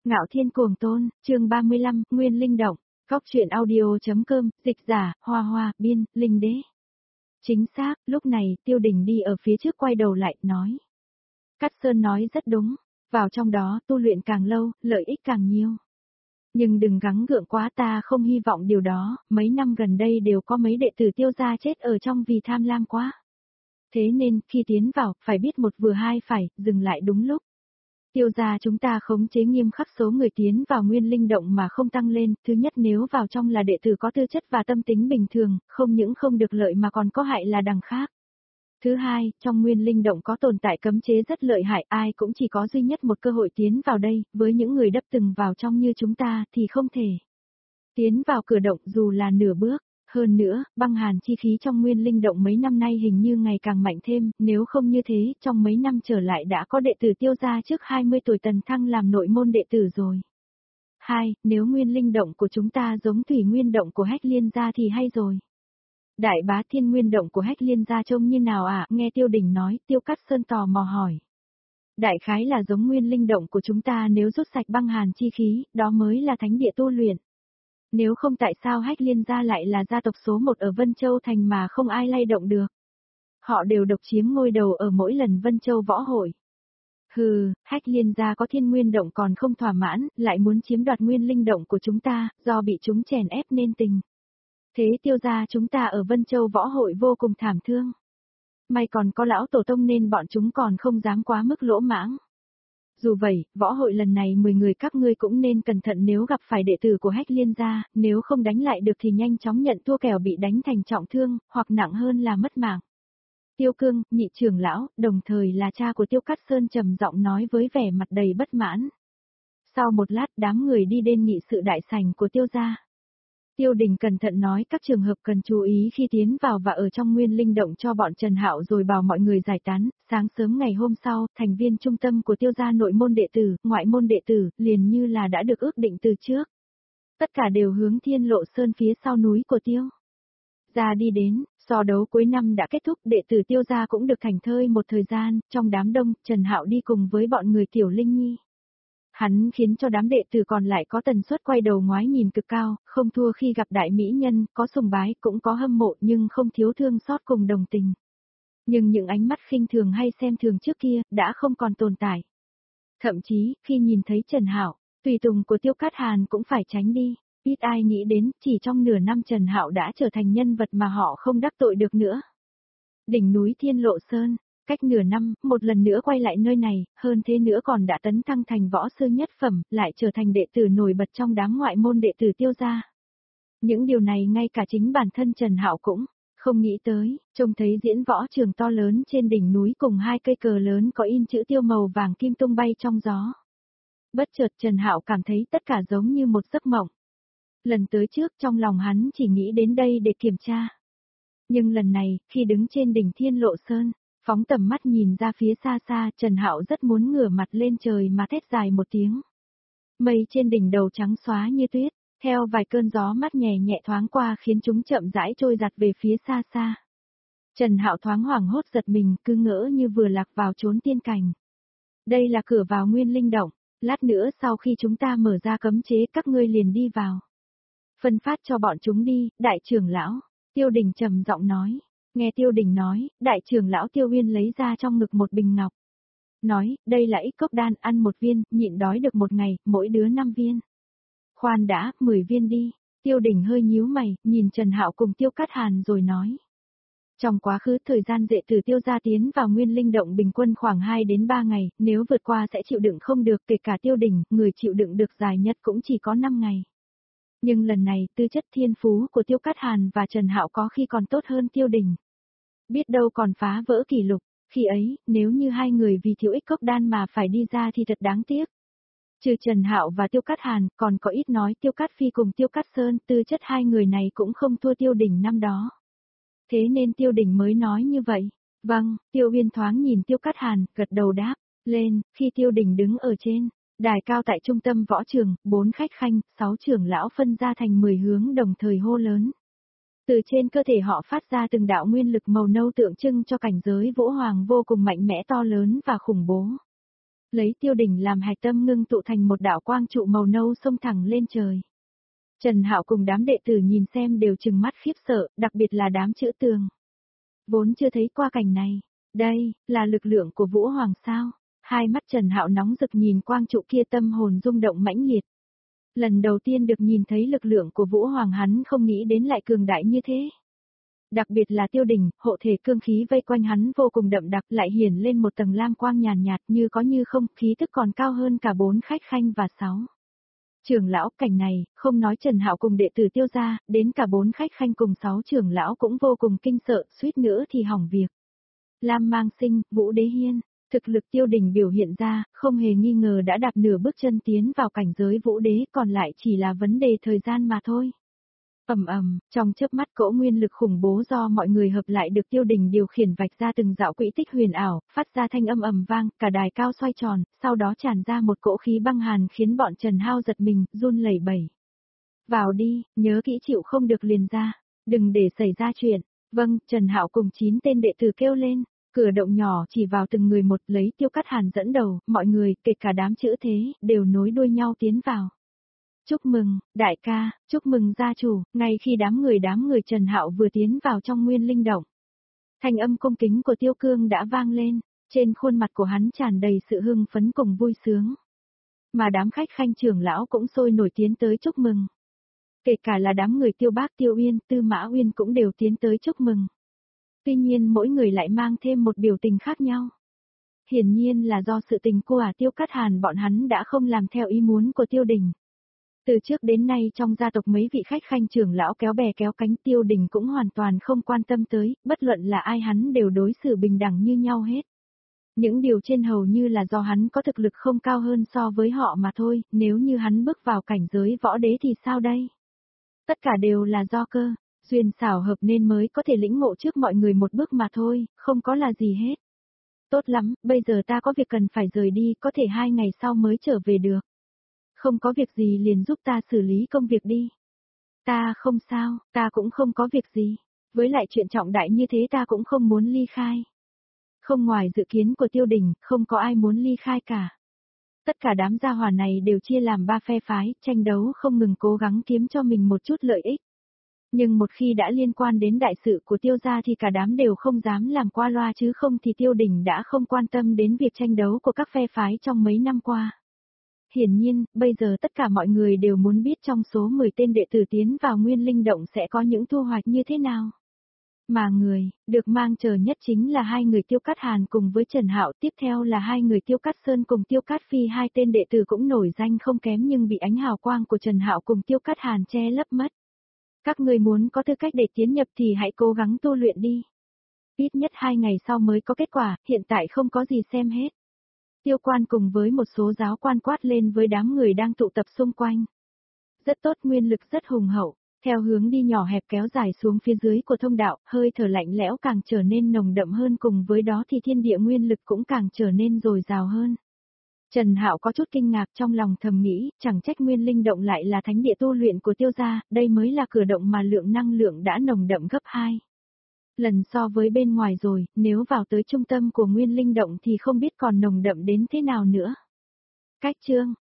Ngạo Thiên Cuồng Tôn, chương 35, Nguyên Linh Động, Góc truyện audio.com, dịch giả, Hoa Hoa, biên, Linh Đế. Chính xác, lúc này, Tiêu Đình đi ở phía trước quay đầu lại, nói. Cát Sơn nói rất đúng, vào trong đó, tu luyện càng lâu, lợi ích càng nhiều. Nhưng đừng gắng gượng quá, ta không hy vọng điều đó, mấy năm gần đây đều có mấy đệ tử Tiêu gia chết ở trong vì tham lam quá. Thế nên, khi tiến vào, phải biết một vừa hai phải, dừng lại đúng lúc. Tiêu gia chúng ta khống chế nghiêm khắc số người tiến vào Nguyên Linh Động mà không tăng lên, thứ nhất nếu vào trong là đệ tử có tư chất và tâm tính bình thường, không những không được lợi mà còn có hại là đằng khác. Thứ hai, trong Nguyên Linh Động có tồn tại cấm chế rất lợi hại, ai cũng chỉ có duy nhất một cơ hội tiến vào đây, với những người đắp từng vào trong như chúng ta thì không thể tiến vào cửa động dù là nửa bước. Hơn nữa, băng hàn chi khí trong Nguyên Linh Động mấy năm nay hình như ngày càng mạnh thêm, nếu không như thế, trong mấy năm trở lại đã có đệ tử Tiêu gia trước 20 tuổi tần thăng làm nội môn đệ tử rồi. 2. Nếu Nguyên Linh Động của chúng ta giống Thủy Nguyên Động của Hách Liên gia thì hay rồi. Đại bá Thiên Nguyên Động của Hách Liên gia trông như nào ạ? Nghe Tiêu Đình nói, Tiêu Cát Sơn tò mò hỏi. Đại khái là giống Nguyên Linh Động của chúng ta, nếu rút sạch băng hàn chi khí, đó mới là thánh địa tu luyện. Nếu không tại sao Hách Liên gia lại là gia tộc số 1 ở Vân Châu Thành mà không ai lay động được. Họ đều độc chiếm ngôi đầu ở mỗi lần Vân Châu võ hội. Hừ, Hách Liên gia có Thiên Nguyên Động còn không thỏa mãn, lại muốn chiếm đoạt Nguyên Linh Động của chúng ta, do bị chúng chèn ép nên tình. Thế Tiêu gia chúng ta ở Vân Châu võ hội vô cùng thảm thương. May còn có lão tổ tông nên bọn chúng còn không dám quá mức lỗ mãng. Dù vậy, võ hội lần này 10 người các ngươi cũng nên cẩn thận nếu gặp phải đệ tử của Hách Liên gia, nếu không đánh lại được thì nhanh chóng nhận thua kẻo bị đánh thành trọng thương, hoặc nặng hơn là mất mạng. Tiêu Cương, nhị trưởng lão, đồng thời là cha của Tiêu Cát Sơn trầm giọng nói với vẻ mặt đầy bất mãn. Sau một lát đám người đi đến nghị sự đại sảnh của Tiêu gia. Tiêu Đình cẩn thận nói các trường hợp cần chú ý khi tiến vào và ở trong Nguyên Linh Động cho bọn Trần Hạo rồi bảo mọi người giải tán. Sáng sớm ngày hôm sau, thành viên trung tâm của Tiêu gia nội môn đệ tử, ngoại môn đệ tử, liền như là đã được ước định từ trước. Tất cả đều hướng Thiên Lộ Sơn phía sau núi của Tiêu gia đi đến. So đấu cuối năm đã kết thúc, đệ tử Tiêu gia cũng được thảnh thơi một thời gian. Trong đám đông, Trần Hạo đi cùng với bọn người Tiểu Linh Nhi. Hắn khiến cho đám đệ tử còn lại có tần suất quay đầu ngoái nhìn cực cao, không thua khi gặp đại mỹ nhân, có sùng bái, cũng có hâm mộ nhưng không thiếu thương xót cùng đồng tình. Nhưng những ánh mắt khinh thường hay xem thường trước kia, đã không còn tồn tại. Thậm chí, khi nhìn thấy Trần Hạo, tùy tùng của Tiêu Cát Hàn cũng phải tránh đi, ít ai nghĩ đến, chỉ trong nửa năm Trần Hạo đã trở thành nhân vật mà họ không đắc tội được nữa. Đỉnh núi Thiên Lộ Sơn. Cách nửa năm, một lần nữa quay lại nơi này, hơn thế nữa còn đã tấn thăng thành võ sư nhất phẩm, lại trở thành đệ tử nổi bật trong đám ngoại môn đệ tử Tiêu gia. Những điều này ngay cả chính bản thân Trần Hạo cũng không nghĩ tới, trông thấy diễn võ trường to lớn trên đỉnh núi cùng hai cây cờ lớn có in chữ Tiêu màu vàng kim tung bay trong gió. Bất chợt Trần Hạo cảm thấy tất cả giống như một giấc mộng. Lần tới trước trong lòng hắn chỉ nghĩ đến đây để kiểm tra. Nhưng lần này, khi đứng trên đỉnh Thiên Lộ Sơn, phóng tầm mắt nhìn ra phía xa xa, Trần Hạo rất muốn ngửa mặt lên trời mà thét dài một tiếng. Mây trên đỉnh đầu trắng xóa như tuyết, theo vài cơn gió mát nhẹ nhẹ thoáng qua khiến chúng chậm rãi trôi giặt về phía xa xa. Trần Hạo thoáng hoảng hốt giật mình, cứ ngỡ như vừa lạc vào chốn tiên cảnh. Đây là cửa vào Nguyên Linh Động, lát nữa sau khi chúng ta mở ra cấm chế các ngươi liền đi vào. Phân phát cho bọn chúng đi, đại trưởng lão, Tiêu Đình trầm giọng nói. Nghe Tiêu Đình nói, đại trưởng lão Tiêu Uyên lấy ra trong ngực một bình ngọc. Nói, đây là ích cốc đan, ăn 1 viên, nhịn đói được 1 ngày, mỗi đứa 5 viên. Khoan đã, 10 viên đi. Tiêu Đình hơi nhíu mày, nhìn Trần Hạo cùng Tiêu Cát Hàn rồi nói. Trong quá khứ thời gian đệ tử Tiêu gia tiến vào Nguyên Linh Động bình quân khoảng 2 đến 3 ngày, nếu vượt qua sẽ chịu đựng không được, kể cả Tiêu Đình, người chịu đựng được dài nhất cũng chỉ có 5 ngày. Nhưng lần này, tư chất thiên phú của Tiêu Cát Hàn và Trần Hạo có khi còn tốt hơn Tiêu Đình. Biết đâu còn phá vỡ kỷ lục, khi ấy, nếu như hai người vì thiếu ích cốc đan mà phải đi ra thì thật đáng tiếc. Trừ Trần Hạo và Tiêu Cát Hàn, còn có ít nói Tiêu Cát Phi cùng Tiêu Cát Sơn, tư chất hai người này cũng không thua Tiêu Đình năm đó. Thế nên Tiêu Đình mới nói như vậy. Vâng, Tiêu Uyên thoáng nhìn Tiêu Cát Hàn, gật đầu đáp, lên, khi Tiêu Đình đứng ở trên đài cao tại trung tâm võ trường, 4 khách khanh, 6 trưởng lão phân ra thành 10 hướng đồng thời hô lớn. Từ trên cơ thể họ phát ra từng đạo nguyên lực màu nâu tượng trưng cho cảnh giới vũ hoàng vô cùng mạnh mẽ to lớn và khủng bố. Lấy Tiêu Đình làm hạch tâm ngưng tụ thành một đạo quang trụ màu nâu xông thẳng lên trời. Trần Hạo cùng đám đệ tử nhìn xem đều trừng mắt khiếp sợ, đặc biệt là đám chữ tường. Vốn chưa thấy qua cảnh này, đây, là lực lượng của Vũ Hoàng sao? Hai mắt Trần Hạo nóng rực nhìn quang trụ kia, tâm hồn rung động mãnh liệt. Lần đầu tiên được nhìn thấy lực lượng của Vũ Hoàng, hắn không nghĩ đến lại cường đại như thế. Đặc biệt là Tiêu Đình, hộ thể cương khí vây quanh hắn vô cùng đậm đặc, lại hiển lên một tầng lam quang nhàn nhạt như có như không, khí tức còn cao hơn cả 4 khách khanh và 6 trưởng lão. Cảnh này, không nói Trần Hạo cùng đệ tử Tiêu gia, đến cả 4 khách khanh cùng 6 trưởng lão cũng vô cùng kinh sợ, suýt nữa thì hỏng việc. Lam Mang Sinh, Vũ Đế Hiên, thực lực Tiêu Đình biểu hiện ra, không hề nghi ngờ đã đạp nửa bước chân tiến vào cảnh giới Vũ Đế, còn lại chỉ là vấn đề thời gian mà thôi. Trong chớp mắt cỗ nguyên lực khủng bố do mọi người hợp lại được Tiêu Đình điều khiển vạch ra từng dạo quỹ tích huyền ảo, phát ra thanh âm ầm vang, cả đài cao xoay tròn, sau đó tràn ra một cỗ khí băng hàn khiến bọn Trần Hao giật mình, run lẩy bẩy. Vào đi, nhớ kỹ chịu không được liền ra, đừng để xảy ra chuyện. Vâng, Trần Hạo cùng 9 tên đệ tử kêu lên, cửa động nhỏ chỉ vào từng người một, lấy Tiêu Cát Hàn dẫn đầu, mọi người, kể cả đám chữ thế, đều nối đuôi nhau tiến vào. Chúc mừng, đại ca, chúc mừng gia chủ. Ngay khi đám người Trần Hạo vừa tiến vào trong nguyên linh động, thanh âm cung kính của Tiêu Cương đã vang lên, trên khuôn mặt của hắn tràn đầy sự hưng phấn cùng vui sướng. Mà đám khách khanh trưởng lão cũng sôi nổi tiến tới chúc mừng. Kể cả là đám người Tiêu Bác, Tiêu Uyên, Tư Mã Uyên cũng đều tiến tới chúc mừng. Tuy nhiên mỗi người lại mang thêm một biểu tình khác nhau. Hiển nhiên là do sự tình của Tiêu Cát Hàn, bọn hắn đã không làm theo ý muốn của Tiêu Đình. Từ trước đến nay trong gia tộc mấy vị khách khanh trưởng lão kéo bè kéo cánh, Tiêu Đình cũng hoàn toàn không quan tâm tới, bất luận là ai hắn đều đối xử bình đẳng như nhau hết. Những điều trên hầu như là do hắn có thực lực không cao hơn so với họ mà thôi, nếu như hắn bước vào cảnh giới võ đế thì sao đây? Tất cả đều là do cơ, duyên xảo hợp nên mới có thể lĩnh ngộ trước mọi người một bước mà thôi, không có là gì hết. Tốt lắm, bây giờ ta có việc cần phải rời đi, có thể 2 ngày sau mới trở về được. Không có việc gì liền giúp ta xử lý công việc đi. Ta không sao, ta cũng không có việc gì. Với lại chuyện trọng đại như thế ta cũng không muốn ly khai. Không ngoài dự kiến của Tiêu Đình, không có ai muốn ly khai cả. Tất cả đám gia hỏa này đều chia làm 3 phe phái, tranh đấu không ngừng cố gắng kiếm cho mình một chút lợi ích. Nhưng một khi đã liên quan đến đại sự của Tiêu gia thì cả đám đều không dám làm qua loa, chứ không thì Tiêu Đình đã không quan tâm đến việc tranh đấu của các phe phái trong mấy năm qua. Hiển nhiên, bây giờ tất cả mọi người đều muốn biết trong số 10 tên đệ tử tiến vào Nguyên Linh Động sẽ có những thu hoạch như thế nào. Mà người được mang chờ nhất chính là 2 người Tiêu Cát Hàn cùng với Trần Hạo, tiếp theo là 2 người Tiêu Cát Sơn cùng Tiêu Cát Phi. 2 tên đệ tử cũng nổi danh không kém nhưng bị ánh hào quang của Trần Hạo cùng Tiêu Cát Hàn che lấp mất. Các người muốn có tư cách để tiến nhập thì hãy cố gắng tu luyện đi. Ít nhất 2 ngày sau mới có kết quả, hiện tại không có gì xem hết. Tiêu Quan cùng với một số giáo quan quát lên với đám người đang tụ tập xung quanh. Rất tốt, nguyên lực rất hùng hậu, theo hướng đi nhỏ hẹp kéo dài xuống phía dưới của thông đạo, hơi thở lạnh lẽo càng trở nên nồng đậm hơn, cùng với đó thì thiên địa nguyên lực cũng càng trở nên dồi dào hơn. Trần Hạo có chút kinh ngạc, trong lòng thầm nghĩ, chẳng trách Nguyên Linh Động lại là thánh địa tu luyện của Tiêu gia, đây mới là cửa động mà lượng năng lượng đã nồng đậm gấp 2 lần so với bên ngoài rồi, nếu vào tới trung tâm của Nguyên Linh Động thì không biết còn nồng đậm đến thế nào nữa. Cách chương